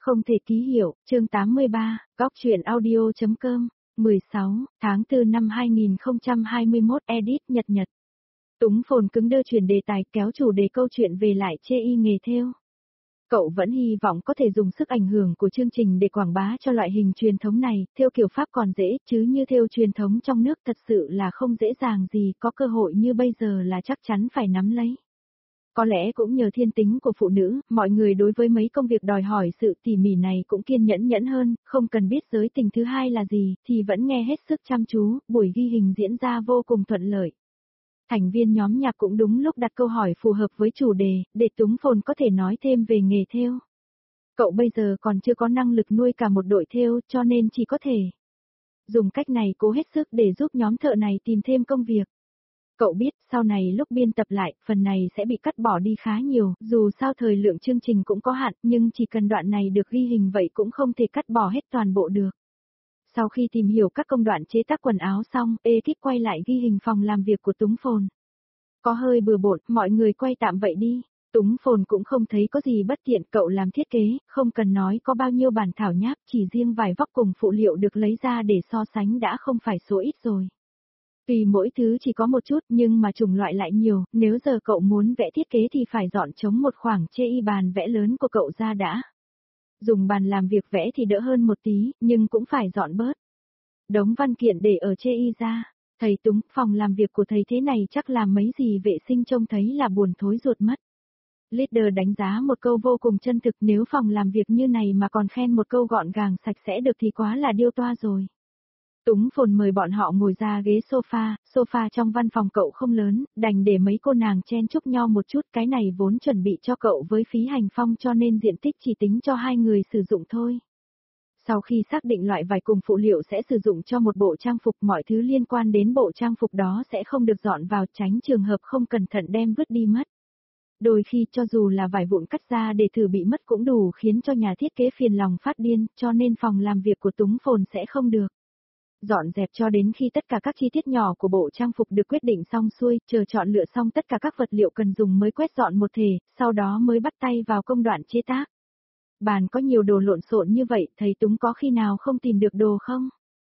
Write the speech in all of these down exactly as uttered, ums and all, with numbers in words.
Không thể ký hiệu, chương tám mươi ba, góc truyện audio.com, mười sáu, tháng tư năm hai nghìn không trăm hai mươi mốt edit nhật nhật. Túng phồn cứng đơ chuyển đề tài kéo chủ đề câu chuyện về lại chê y nghề thêu. Cậu vẫn hy vọng có thể dùng sức ảnh hưởng của chương trình để quảng bá cho loại hình truyền thống này, thêu kiểu Pháp còn dễ, chứ như thêu truyền thống trong nước thật sự là không dễ dàng gì, có cơ hội như bây giờ là chắc chắn phải nắm lấy. Có lẽ cũng nhờ thiên tính của phụ nữ, mọi người đối với mấy công việc đòi hỏi sự tỉ mỉ này cũng kiên nhẫn nhẫn hơn, không cần biết giới tình thứ hai là gì, thì vẫn nghe hết sức chăm chú, buổi ghi hình diễn ra vô cùng thuận lợi. Thành viên nhóm nhạc cũng đúng lúc đặt câu hỏi phù hợp với chủ đề, để Túng phồn có thể nói thêm về nghề thêu. Cậu bây giờ còn chưa có năng lực nuôi cả một đội thêu, cho nên chỉ có thể dùng cách này cố hết sức để giúp nhóm thợ này tìm thêm công việc. Cậu biết, sau này lúc biên tập lại, phần này sẽ bị cắt bỏ đi khá nhiều, dù sao thời lượng chương trình cũng có hạn, nhưng chỉ cần đoạn này được ghi hình vậy cũng không thể cắt bỏ hết toàn bộ được. Sau khi tìm hiểu các công đoạn chế tác quần áo xong, ekip quay lại ghi hình phòng làm việc của Túng phồn. Có hơi bừa bộn, mọi người quay tạm vậy đi. Túng phồn cũng không thấy có gì bất tiện, cậu làm thiết kế, không cần nói có bao nhiêu bản thảo nháp, chỉ riêng vải vóc cùng phụ liệu được lấy ra để so sánh đã không phải số ít rồi. Tuy mỗi thứ chỉ có một chút nhưng mà chủng loại lại nhiều, nếu giờ cậu muốn vẽ thiết kế thì phải dọn trống một khoảng chê y bàn vẽ lớn của cậu ra đã. Dùng bàn làm việc vẽ thì đỡ hơn một tí, nhưng cũng phải dọn bớt. Đống văn kiện để ở chê y ra. Thầy Túng, phòng làm việc của thầy thế này chắc làm mấy gì vệ sinh trông thấy là buồn thối ruột mất. Leader đánh giá một câu vô cùng chân thực, nếu phòng làm việc như này mà còn khen một câu gọn gàng sạch sẽ được thì quá là điêu toa rồi. Túng phồn mời bọn họ ngồi ra ghế sofa, sofa trong văn phòng cậu không lớn, đành để mấy cô nàng chen chúc nhau một chút, cái này vốn chuẩn bị cho cậu với phí hành phong cho nên diện tích chỉ tính cho hai người sử dụng thôi. Sau khi xác định loại vải cùng phụ liệu sẽ sử dụng cho một bộ trang phục, mọi thứ liên quan đến bộ trang phục đó sẽ không được dọn vào, tránh trường hợp không cẩn thận đem vứt đi mất. Đôi khi cho dù là vải vụn cắt ra để thử bị mất cũng đủ khiến cho nhà thiết kế phiền lòng phát điên, cho nên phòng làm việc của Túng phồn sẽ không được dọn dẹp cho đến khi tất cả các chi tiết nhỏ của bộ trang phục được quyết định xong xuôi, chờ chọn lựa xong tất cả các vật liệu cần dùng mới quét dọn một thể, sau đó mới bắt tay vào công đoạn chế tác. Bàn có nhiều đồ lộn xộn như vậy, thầy Túng có khi nào không tìm được đồ không?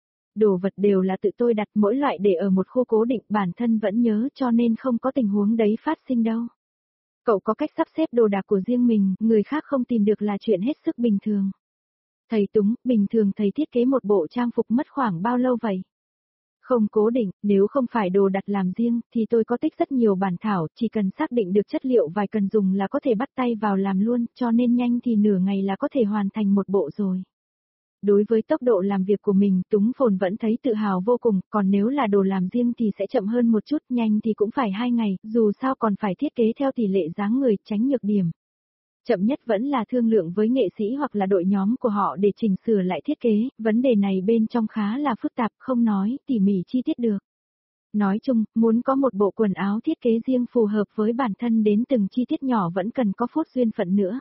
Đồ vật đều là tự tôi đặt, mỗi loại để ở một khu cố định, bản thân vẫn nhớ cho nên không có tình huống đấy phát sinh đâu. Cậu có cách sắp xếp đồ đạc của riêng mình, người khác không tìm được là chuyện hết sức bình thường. Thầy Túng, bình thường thầy thiết kế một bộ trang phục mất khoảng bao lâu vậy? Không cố định, nếu không phải đồ đặt làm riêng, thì tôi có tích rất nhiều bản thảo, chỉ cần xác định được chất liệu vải cần dùng là có thể bắt tay vào làm luôn, cho nên nhanh thì nửa ngày là có thể hoàn thành một bộ rồi. Đối với tốc độ làm việc của mình, Túng phồn vẫn thấy tự hào vô cùng, còn nếu là đồ làm riêng thì sẽ chậm hơn một chút, nhanh thì cũng phải hai ngày, dù sao còn phải thiết kế theo tỷ lệ dáng người, tránh nhược điểm. Chậm nhất vẫn là thương lượng với nghệ sĩ hoặc là đội nhóm của họ để chỉnh sửa lại thiết kế, vấn đề này bên trong khá là phức tạp, không nói tỉ mỉ chi tiết được. Nói chung, muốn có một bộ quần áo thiết kế riêng phù hợp với bản thân đến từng chi tiết nhỏ vẫn cần có phút duyên phận nữa.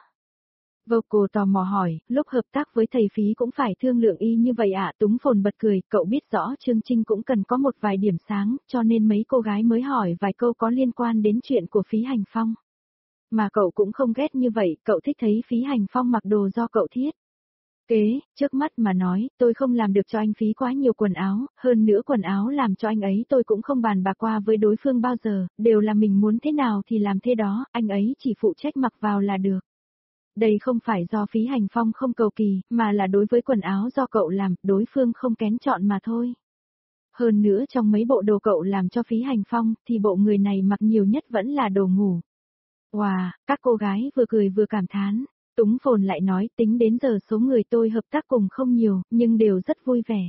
Vocal tò mò hỏi, lúc hợp tác với thầy Phí cũng phải thương lượng y như vậy ạ? À? Túng phồn bật cười, cậu biết rõ chương trình cũng cần có một vài điểm sáng, cho nên mấy cô gái mới hỏi vài câu có liên quan đến chuyện của Phí Hành Phong. Mà cậu cũng không ghét như vậy, cậu thích thấy Phí Hành Phong mặc đồ do cậu thiết kế, trước mắt mà nói, tôi không làm được cho anh Phí quá nhiều quần áo, hơn nữa quần áo làm cho anh ấy tôi cũng không bàn bạc qua với đối phương bao giờ, đều là mình muốn thế nào thì làm thế đó, anh ấy chỉ phụ trách mặc vào là được. Đây không phải do Phí Hành Phong không cầu kỳ, mà là đối với quần áo do cậu làm, đối phương không kén chọn mà thôi. Hơn nữa trong mấy bộ đồ cậu làm cho Phí Hành Phong, thì bộ người này mặc nhiều nhất vẫn là đồ ngủ. Wow, các cô gái vừa cười vừa cảm thán. Túng phồn lại nói, tính đến giờ số người tôi hợp tác cùng không nhiều, nhưng đều rất vui vẻ.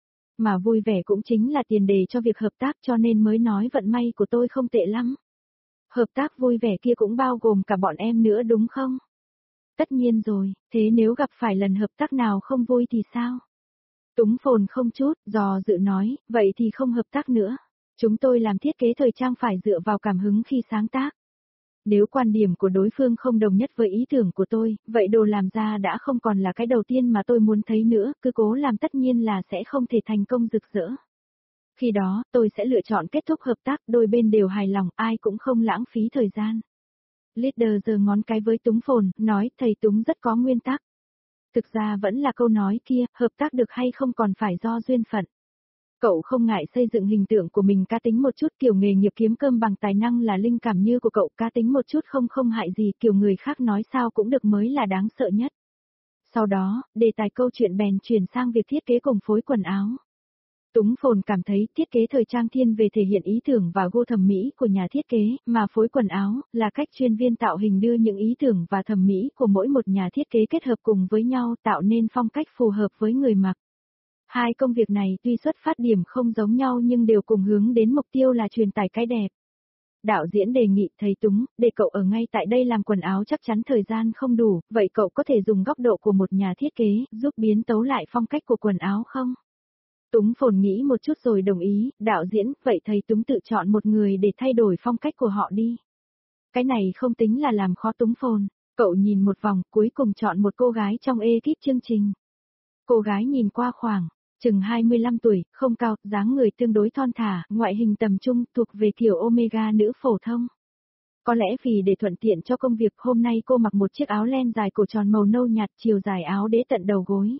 Mà vui vẻ cũng chính là tiền đề cho việc hợp tác, cho nên mới nói vận may của tôi không tệ lắm. Hợp tác vui vẻ kia cũng bao gồm cả bọn em nữa đúng không? Tất nhiên rồi, thế nếu gặp phải lần hợp tác nào không vui thì sao? Túng phồn không chút, dò dự nói, vậy thì không hợp tác nữa. Chúng tôi làm thiết kế thời trang phải dựa vào cảm hứng khi sáng tác. Nếu quan điểm của đối phương không đồng nhất với ý tưởng của tôi, vậy đồ làm ra đã không còn là cái đầu tiên mà tôi muốn thấy nữa, cứ cố làm tất nhiên là sẽ không thể thành công rực rỡ. Khi đó, tôi sẽ lựa chọn kết thúc hợp tác, đôi bên đều hài lòng, ai cũng không lãng phí thời gian. Leader giơ ngón cái với Túng phồn, nói thầy Túng rất có nguyên tắc. Thực ra vẫn là câu nói kia, hợp tác được hay không còn phải do duyên phận. Cậu không ngại xây dựng hình tượng của mình cá tính một chút, kiểu nghề nghiệp kiếm cơm bằng tài năng là linh cảm như của cậu, cá tính một chút không không hại gì, kiểu người khác nói sao cũng được mới là đáng sợ nhất. Sau đó, đề tài câu chuyện bèn chuyển sang việc thiết kế cùng phối quần áo. Túng Phồn cảm thấy thiết kế thời trang thiên về thể hiện ý tưởng và gu thẩm mỹ của nhà thiết kế, mà phối quần áo là cách chuyên viên tạo hình đưa những ý tưởng và thẩm mỹ của mỗi một nhà thiết kế kết hợp cùng với nhau tạo nên phong cách phù hợp với người mặc. Hai công việc này tuy xuất phát điểm không giống nhau nhưng đều cùng hướng đến mục tiêu là truyền tải cái đẹp. Đạo diễn đề nghị thầy Túng, để cậu ở ngay tại đây làm quần áo chắc chắn thời gian không đủ, vậy cậu có thể dùng góc độ của một nhà thiết kế, giúp biến tấu lại phong cách của quần áo không? Túng Phồn nghĩ một chút rồi đồng ý, đạo diễn, vậy thầy Túng tự chọn một người để thay đổi phong cách của họ đi. Cái này không tính là làm khó Túng Phồn, cậu nhìn một vòng, cuối cùng chọn một cô gái trong ekip chương trình. Cô gái nhìn qua khoảng chừng hai mươi lăm tuổi, không cao, dáng người tương đối thon thả, ngoại hình tầm trung, thuộc về kiểu Omega nữ phổ thông. Có lẽ vì để thuận tiện cho công việc, hôm nay cô mặc một chiếc áo len dài cổ tròn màu nâu nhạt, chiều dài áo đế tận đầu gối.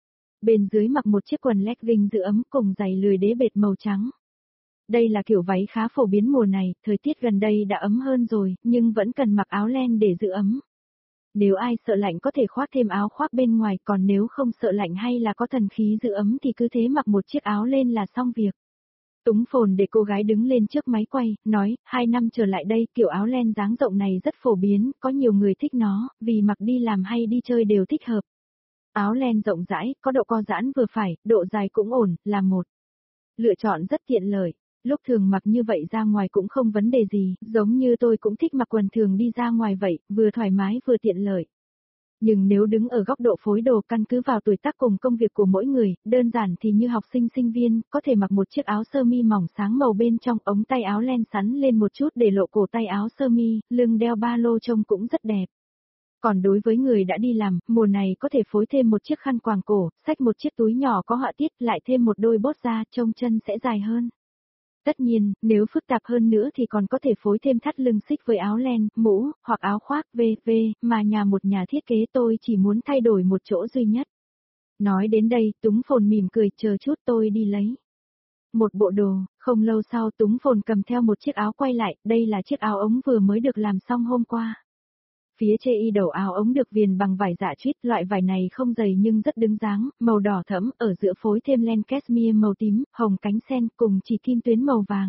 Bên dưới mặc một chiếc quần legging giữ ấm cùng giày lười đế bệt màu trắng. Đây là kiểu váy khá phổ biến mùa này, thời tiết gần đây đã ấm hơn rồi, nhưng vẫn cần mặc áo len để giữ ấm. Nếu ai sợ lạnh có thể khoác thêm áo khoác bên ngoài, còn nếu không sợ lạnh hay là có thần khí giữ ấm thì cứ thế mặc một chiếc áo lên là xong việc. Túng Phồn để cô gái đứng lên trước máy quay, nói, hai năm trở lại đây kiểu áo len dáng rộng này rất phổ biến, có nhiều người thích nó, vì mặc đi làm hay đi chơi đều thích hợp. Áo len rộng rãi, có độ co giãn vừa phải, độ dài cũng ổn, là một lựa chọn rất tiện lợi. Lúc thường mặc như vậy ra ngoài cũng không vấn đề gì, giống như tôi cũng thích mặc quần thường đi ra ngoài vậy, vừa thoải mái vừa tiện lợi. Nhưng nếu đứng ở góc độ phối đồ căn cứ vào tuổi tác cùng công việc của mỗi người, đơn giản thì như học sinh sinh viên, có thể mặc một chiếc áo sơ mi mỏng sáng màu bên trong, ống tay áo len sắn lên một chút để lộ cổ tay áo sơ mi, lưng đeo ba lô trông cũng rất đẹp. Còn đối với người đã đi làm, mùa này có thể phối thêm một chiếc khăn quàng cổ, xách một chiếc túi nhỏ có họa tiết, lại thêm một đôi bốt da, trông chân sẽ dài hơn. Tất nhiên, nếu phức tạp hơn nữa thì còn có thể phối thêm thắt lưng xích với áo len, mũ, hoặc áo khoác vân vân, mà nhà một nhà thiết kế tôi chỉ muốn thay đổi một chỗ duy nhất. Nói đến đây, Túng Phồn mỉm cười, chờ chút tôi đi lấy một bộ đồ. Không lâu sau Túng Phồn cầm theo một chiếc áo quay lại, đây là chiếc áo ống vừa mới được làm xong hôm qua. Phía chê y đầu áo ống được viền bằng vải dạ trít, loại vải này không dày nhưng rất đứng dáng, màu đỏ thẫm, ở giữa phối thêm len cashmere màu tím, hồng cánh sen cùng chỉ kim tuyến màu vàng.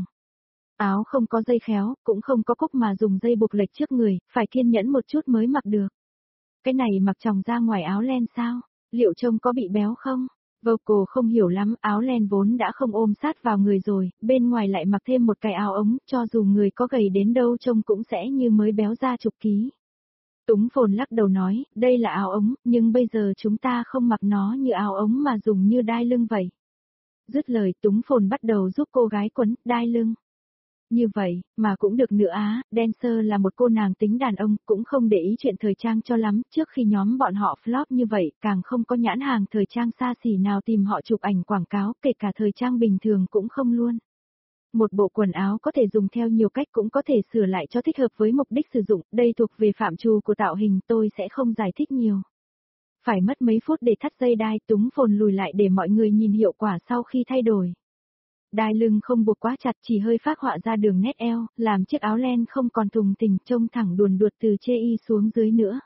Áo không có dây khéo, cũng không có cúc mà dùng dây buộc lệch trước người, phải kiên nhẫn một chút mới mặc được. Cái này mặc tròng ra ngoài áo len sao? Liệu trông có bị béo không? Vocal không hiểu lắm, áo len vốn đã không ôm sát vào người rồi, bên ngoài lại mặc thêm một cái áo ống, cho dù người có gầy đến đâu trông cũng sẽ như mới béo ra chục ký. Túng Phồn lắc đầu nói, đây là áo ống, nhưng bây giờ chúng ta không mặc nó như áo ống mà dùng như đai lưng vậy. Dứt lời Túng Phồn bắt đầu giúp cô gái quấn, đai lưng. Như vậy, mà cũng được nữa á, Dancer là một cô nàng tính đàn ông, cũng không để ý chuyện thời trang cho lắm, trước khi nhóm bọn họ flop như vậy, càng không có nhãn hàng thời trang xa xỉ nào tìm họ chụp ảnh quảng cáo, kể cả thời trang bình thường cũng không luôn. Một bộ quần áo có thể dùng theo nhiều cách, cũng có thể sửa lại cho thích hợp với mục đích sử dụng, đây thuộc về phạm trù của tạo hình, tôi sẽ không giải thích nhiều. Phải mất mấy phút để thắt dây đai, Túng Phồn lùi lại để mọi người nhìn hiệu quả sau khi thay đổi. Đai lưng không buộc quá chặt, chỉ hơi phác họa ra đường nét eo, làm chiếc áo len không còn thùng thình, trông thẳng đùn đuột từ chê y xuống dưới nữa.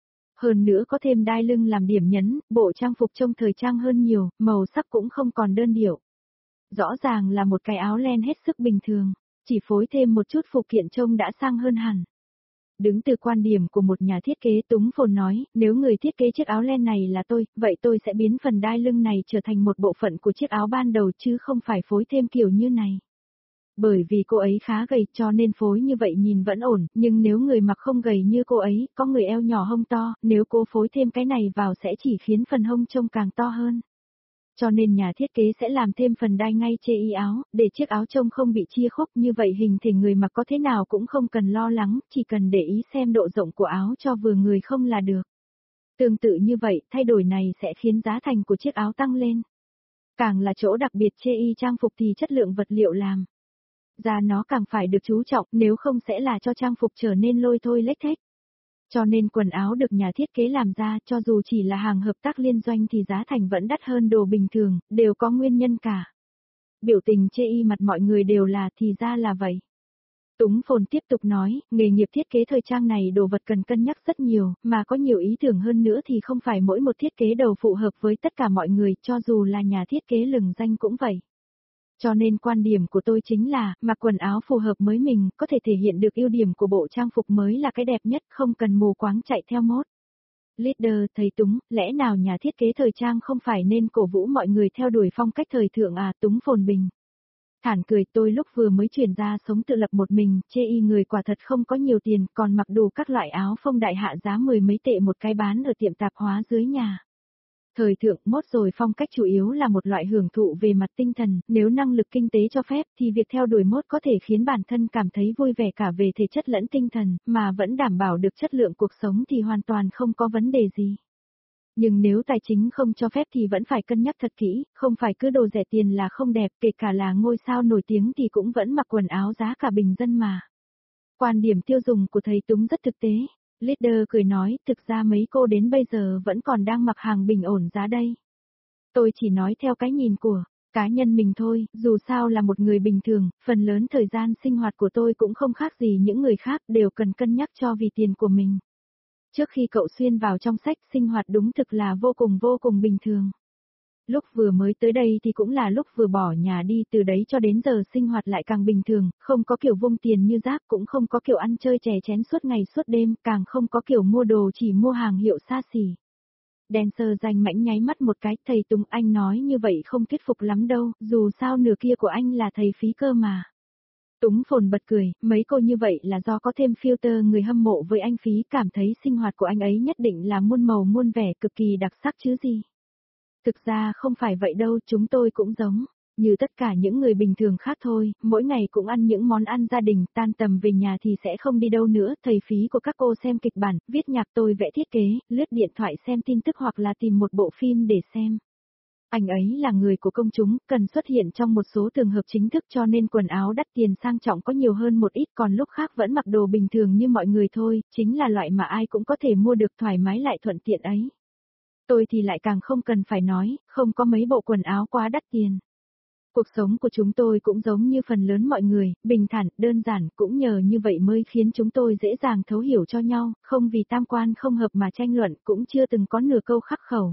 Hơn nữa có thêm đai lưng làm điểm nhấn, bộ trang phục trông thời trang hơn nhiều, màu sắc cũng không còn đơn điệu. Rõ ràng là một cái áo len hết sức bình thường, chỉ phối thêm một chút phụ kiện trông đã sang hơn hẳn. Đứng từ quan điểm của một nhà thiết kế, Túng Phồn nói, nếu người thiết kế chiếc áo len này là tôi, vậy tôi sẽ biến phần đai lưng này trở thành một bộ phận của chiếc áo ban đầu chứ không phải phối thêm kiểu như này. Bởi vì cô ấy khá gầy cho nên phối như vậy nhìn vẫn ổn, nhưng nếu người mặc không gầy như cô ấy, có người eo nhỏ hông to, nếu cô phối thêm cái này vào sẽ chỉ khiến phần hông trông càng to hơn. Cho nên nhà thiết kế sẽ làm thêm phần đai ngay chê y áo, để chiếc áo trông không bị chia khúc, như vậy hình thể người mặc có thế nào cũng không cần lo lắng, chỉ cần để ý xem độ rộng của áo cho vừa người không là được. Tương tự như vậy, thay đổi này sẽ khiến giá thành của chiếc áo tăng lên. Càng là chỗ đặc biệt chê y trang phục thì chất lượng vật liệu làm ra nó càng phải được chú trọng, nếu không sẽ là cho trang phục trở nên lôi thôi lếch thếch. Cho nên quần áo được nhà thiết kế làm ra cho dù chỉ là hàng hợp tác liên doanh thì giá thành vẫn đắt hơn đồ bình thường, đều có nguyên nhân cả. Biểu tình chê y mặt mọi người đều là thì ra là vậy. Túng Phồn tiếp tục nói, nghề nghiệp thiết kế thời trang này đồ vật cần cân nhắc rất nhiều, mà có nhiều ý tưởng hơn nữa thì không phải mỗi một thiết kế đầu phù hợp với tất cả mọi người, cho dù là nhà thiết kế lừng danh cũng vậy. Cho nên quan điểm của tôi chính là, mặc quần áo phù hợp với mình, có thể thể hiện được ưu điểm của bộ trang phục mới là cái đẹp nhất, không cần mù quáng chạy theo mốt. Leader thấy Túng, lẽ nào nhà thiết kế thời trang không phải nên cổ vũ mọi người theo đuổi phong cách thời thượng à? Túng Phồn bình thản cười, tôi lúc vừa mới chuyển ra sống tự lập một mình, chê y người quả thật không có nhiều tiền, còn mặc đủ các loại áo phông đại hạ giá mười mấy tệ một cái bán ở tiệm tạp hóa dưới nhà. Thời thượng mốt rồi phong cách chủ yếu là một loại hưởng thụ về mặt tinh thần, nếu năng lực kinh tế cho phép thì việc theo đuổi mốt có thể khiến bản thân cảm thấy vui vẻ cả về thể chất lẫn tinh thần, mà vẫn đảm bảo được chất lượng cuộc sống thì hoàn toàn không có vấn đề gì. Nhưng nếu tài chính không cho phép thì vẫn phải cân nhắc thật kỹ, không phải cứ đồ rẻ tiền là không đẹp, kể cả là ngôi sao nổi tiếng thì cũng vẫn mặc quần áo giá cả bình dân mà. Quan điểm tiêu dùng của thầy Túng rất thực tế. Leader cười nói, thực ra mấy cô đến bây giờ vẫn còn đang mặc hàng bình ổn giá đây. Tôi chỉ nói theo cái nhìn của cá nhân mình thôi, dù sao là một người bình thường, phần lớn thời gian sinh hoạt của tôi cũng không khác gì những người khác, đều cần cân nhắc cho vì tiền của mình. Trước khi cậu xuyên vào trong sách, sinh hoạt đúng thực là vô cùng vô cùng bình thường. Lúc vừa mới tới đây thì cũng là lúc vừa bỏ nhà đi, từ đấy cho đến giờ sinh hoạt lại càng bình thường, không có kiểu vung tiền như rác, cũng không có kiểu ăn chơi chè chén suốt ngày suốt đêm, càng không có kiểu mua đồ chỉ mua hàng hiệu xa xỉ. Dancer danh mãnh nháy mắt một cái, thầy Tùng anh nói như vậy không thuyết phục lắm đâu, dù sao nửa kia của anh là thầy phí cơ mà. Túng Phồn bật cười, mấy cô như vậy là do có thêm filter người hâm mộ với anh phí, cảm thấy sinh hoạt của anh ấy nhất định là muôn màu muôn vẻ cực kỳ đặc sắc chứ gì. Thực ra không phải vậy đâu, chúng tôi cũng giống như tất cả những người bình thường khác thôi, mỗi ngày cũng ăn những món ăn gia đình, tan tầm về nhà thì sẽ không đi đâu nữa, thầy phí của các cô xem kịch bản, viết nhạc, tôi vẽ thiết kế, lướt điện thoại xem tin tức hoặc là tìm một bộ phim để xem. Anh ấy là người của công chúng, cần xuất hiện trong một số trường hợp chính thức cho nên quần áo đắt tiền sang trọng có nhiều hơn một ít, còn lúc khác vẫn mặc đồ bình thường như mọi người thôi, chính là loại mà ai cũng có thể mua được thoải mái lại thuận tiện ấy. Tôi thì lại càng không cần phải nói, không có mấy bộ quần áo quá đắt tiền. Cuộc sống của chúng tôi cũng giống như phần lớn mọi người, bình thản, đơn giản, cũng nhờ như vậy mới khiến chúng tôi dễ dàng thấu hiểu cho nhau, không vì tam quan không hợp mà tranh luận, cũng chưa từng có nửa câu khắc khẩu.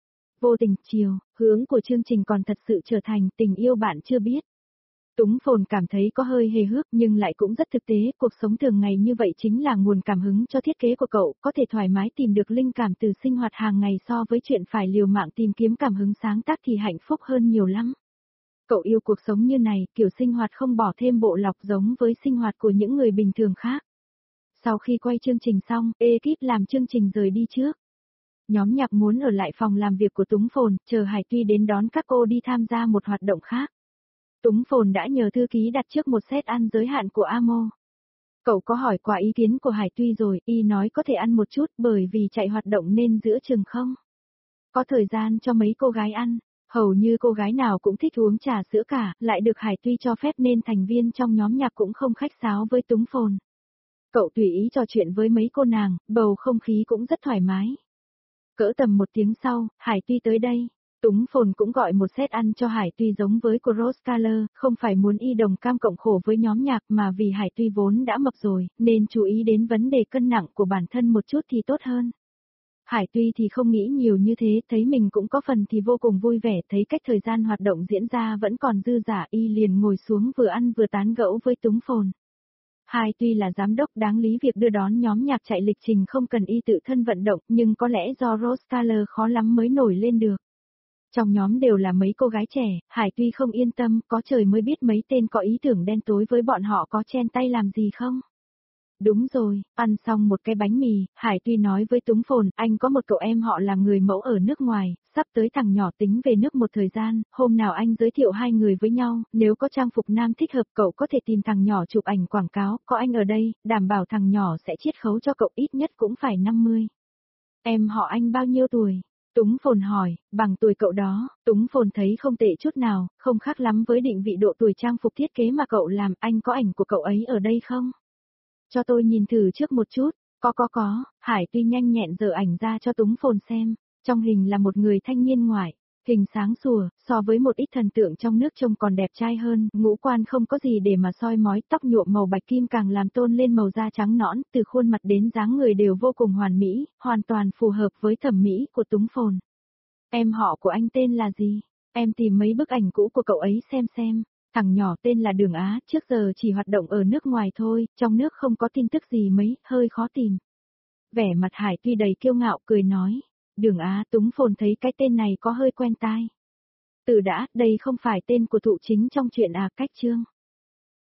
Vô tình, chiều, hướng của chương trình còn thật sự trở thành tình yêu bạn chưa biết. Túng Phồn cảm thấy có hơi hề hước nhưng lại cũng rất thực tế, cuộc sống thường ngày như vậy chính là nguồn cảm hứng cho thiết kế của cậu, có thể thoải mái tìm được linh cảm từ sinh hoạt hàng ngày so với chuyện phải liều mạng tìm kiếm cảm hứng sáng tác thì hạnh phúc hơn nhiều lắm. Cậu yêu cuộc sống như này, kiểu sinh hoạt không bỏ thêm bộ lọc giống với sinh hoạt của những người bình thường khác. Sau khi quay chương trình xong, ekip làm chương trình rời đi trước. Nhóm nhạc muốn ở lại phòng làm việc của Túng Phồn, chờ Hải Tuy đến đón các cô đi tham gia một hoạt động khác. Túng Phồn đã nhờ thư ký đặt trước một set ăn giới hạn của Amo. Cậu có hỏi qua ý kiến của Hải Tuy rồi, y nói có thể ăn một chút bởi vì chạy hoạt động nên giữa chừng không có thời gian cho mấy cô gái ăn. Hầu như cô gái nào cũng thích uống trà sữa cả, lại được Hải Tuy cho phép nên thành viên trong nhóm nhạc cũng không khách sáo với Túng Phồn. Cậu tùy ý trò chuyện với mấy cô nàng, bầu không khí cũng rất thoải mái. Cỡ tầm một tiếng sau, Hải Tuy tới đây. Túng Phồn cũng gọi một set ăn cho Hải Tuy giống với của Rose Color, không phải muốn y đồng cam cộng khổ với nhóm nhạc mà vì Hải Tuy vốn đã mập rồi, nên chú ý đến vấn đề cân nặng của bản thân một chút thì tốt hơn. Hải Tuy thì không nghĩ nhiều như thế, thấy mình cũng có phần thì vô cùng vui vẻ, thấy cách thời gian hoạt động diễn ra vẫn còn dư dả, y liền ngồi xuống vừa ăn vừa tán gẫu với Túng Phồn. Hải Tuy là giám đốc, đáng lý việc đưa đón nhóm nhạc chạy lịch trình không cần y tự thân vận động, nhưng có lẽ do Rose Color khó lắm mới nổi lên được. Trong nhóm đều là mấy cô gái trẻ, Hải Tuy không yên tâm, có trời mới biết mấy tên có ý tưởng đen tối với bọn họ có chen tay làm gì không. Đúng rồi, ăn xong một cái bánh mì, Hải Tuy nói với Túng Phồn, anh có một cậu em họ làm người mẫu ở nước ngoài, sắp tới thằng nhỏ tính về nước một thời gian, hôm nào anh giới thiệu hai người với nhau, nếu có trang phục nam thích hợp cậu có thể tìm thằng nhỏ chụp ảnh quảng cáo, có anh ở đây, đảm bảo thằng nhỏ sẽ chiết khấu cho cậu ít nhất cũng phải năm mươi. Em họ anh bao nhiêu tuổi? Túng Phồn hỏi, bằng tuổi cậu đó. Túng Phồn thấy không tệ chút nào, không khác lắm với định vị độ tuổi trang phục thiết kế mà cậu làm, anh có ảnh của cậu ấy ở đây không? Cho tôi nhìn thử trước một chút, Có có có, Hải tuy nhanh nhẹn giở ảnh ra cho Túng Phồn xem, trong hình là một người thanh niên ngoại, hình sáng sủa, so với một ít thần tượng trong nước trông còn đẹp trai hơn, ngũ quan không có gì để mà soi mói, tóc nhuộm màu bạch kim càng làm tôn lên màu da trắng nõn, từ khuôn mặt đến dáng người đều vô cùng hoàn mỹ, hoàn toàn phù hợp với thẩm mỹ của Túng Phồn. Em họ của anh tên là gì? Em tìm mấy bức ảnh cũ của cậu ấy xem xem. Thằng nhỏ tên là Đường Á, trước giờ chỉ hoạt động ở nước ngoài thôi, trong nước không có tin tức gì mấy, hơi khó tìm. Vẻ mặt Hải tuy đầy kiêu ngạo cười nói. Đường Á, Túng Phồn thấy cái tên này có hơi quen tai. Từ đã, đây không phải tên của thụ chính trong chuyện à, cách chương.